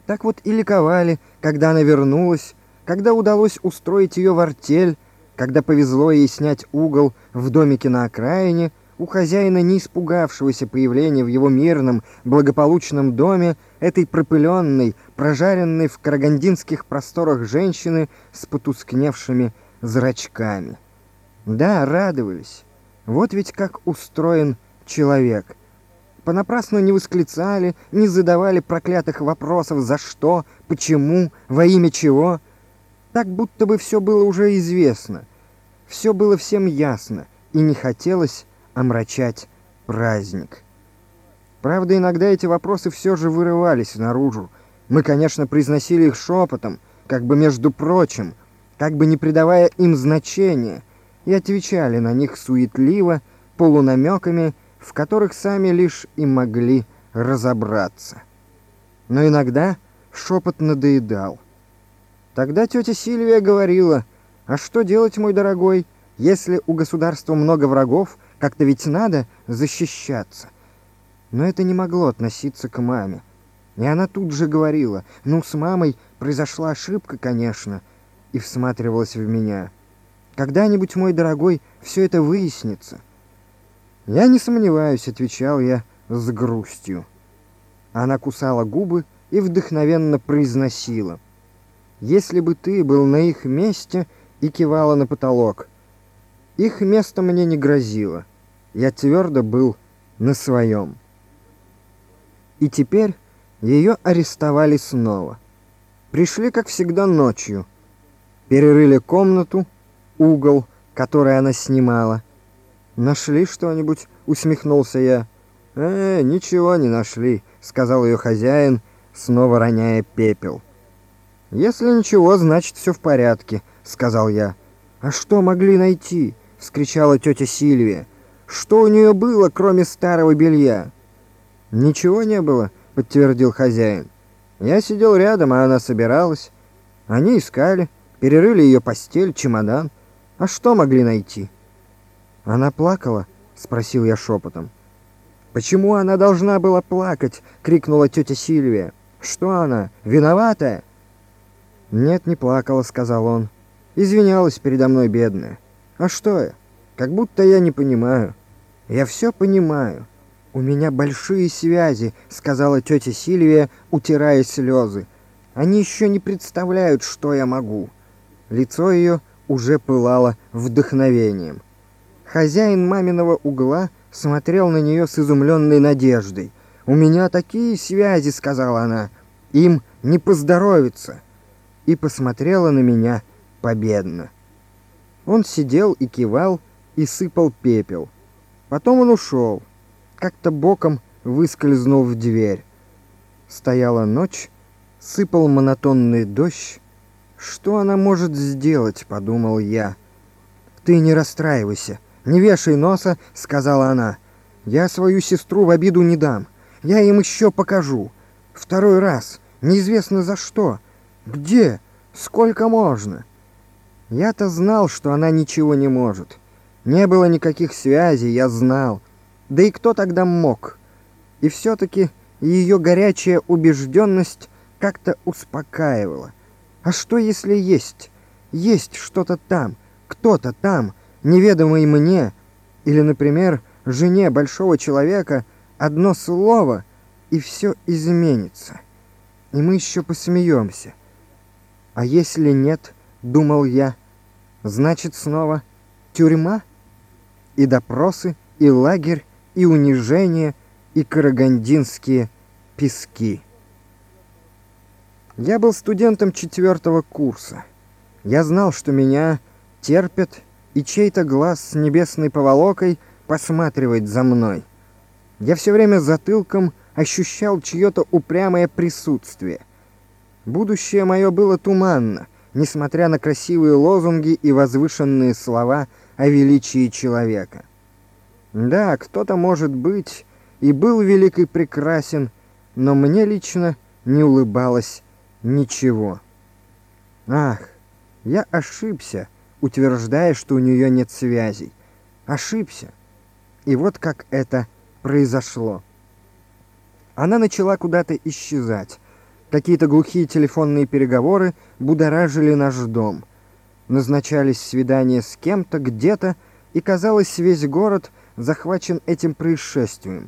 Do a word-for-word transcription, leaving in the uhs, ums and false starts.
Так вот и ликовали, когда она вернулась, когда удалось устроить ее в артель, когда повезло ей снять угол в домике на окраине, у хозяина, не испугавшегося появления в его мирном, благополучном доме этой пропыленной, прожаренной в карагандинских просторах женщины с потускневшими зрачками. Да, радовались. Вот ведь как устроен человек. Понапрасну не восклицали, не задавали проклятых вопросов «за что?», «почему?», «во имя чего?». Так будто бы все было уже известно, все было всем ясно, и не хотелось омрачать праздник. Правда, иногда эти вопросы все же вырывались наружу. Мы, конечно, произносили их шепотом, как бы между прочим, как бы не придавая им значения, и отвечали на них суетливо, полунамеками, в которых сами лишь и могли разобраться. Но иногда шепот надоедал. Тогда тетя Сильвия говорила: «А что делать, мой дорогой, если у государства много врагов, как-то ведь надо защищаться». Но это не могло относиться к маме. И она тут же говорила: «Ну, с мамой произошла ошибка, конечно», и всматривалась в меня. «Когда-нибудь, мой дорогой, все это выяснится». «Я не сомневаюсь», — отвечал я с грустью. Она кусала губы и вдохновенно произносила: «Если бы ты был на их месте», и кивала на потолок. Их место мне не грозило. Я твердо был на своем. И теперь ее арестовали снова. Пришли, как всегда, ночью. Перерыли комнату, угол, который она снимала. «Нашли что-нибудь?» — усмехнулся я. «Э, ничего не нашли», — сказал ее хозяин, снова роняя пепел. «Если ничего, значит, все в порядке», — сказал я. «А что могли найти?» — вскричала тетя Сильвия. «Что у нее было, кроме старого белья?» «Ничего не было», — подтвердил хозяин. «Я сидел рядом, а она собиралась. Они искали, перерыли ее постель, чемодан. А что могли найти?» «Она плакала?» — спросил я шепотом. «Почему она должна была плакать?» — крикнула тетя Сильвия. «Что она, виноватая?» «Нет, не плакала», — сказал он. «Извинялась передо мной, бедная. А что я? Как будто я не понимаю. Я все понимаю. У меня большие связи», — сказала тетя Сильвия, утирая слезы. «Они еще не представляют, что я могу». Лицо ее уже пылало вдохновением. Хозяин маминого угла смотрел на нее с изумленной надеждой. «У меня такие связи», — сказала она. «Им не поздоровится». И посмотрела на меня победно. Он сидел и кивал, и сыпал пепел. Потом он ушел, как-то боком выскользнул в дверь. Стояла ночь, сыпал монотонный дождь. «Что она может сделать?» — подумал я. «Ты не расстраивайся, не вешай носа», — сказала она. «Я свою сестру в обиду не дам. Я им еще покажу. Второй раз, неизвестно за что. Где? Сколько можно?» Я-то знал, что она ничего не может. Не было никаких связей, я знал. Да и кто тогда мог? И все-таки ее горячая убежденность как-то успокаивала. А что, если есть? Есть что-то там, кто-то там, неведомый мне, или, например, жене большого человека, одно слово, и все изменится. И мы еще посмеемся. А если нет, думал я, значит снова тюрьма, и допросы, и лагерь, и унижение, и карагандинские пески. Я был студентом четвертого курса. Я знал, что меня терпят, и чей-то глаз с небесной поволокой посматривает за мной. Я все время затылком ощущал чье-то упрямое присутствие. Будущее мое было туманно, несмотря на красивые лозунги и возвышенные слова о величии человека. Да, кто-то, может быть, и был велик и прекрасен, но мне лично не улыбалось ничего. Ах, я ошибся, утверждая, что у нее нет связей. Ошибся. И вот как это произошло. Она начала куда-то исчезать. Какие-то глухие телефонные переговоры будоражили наш дом. Назначались свидания с кем-то, где-то, и, казалось, весь город захвачен этим происшествием.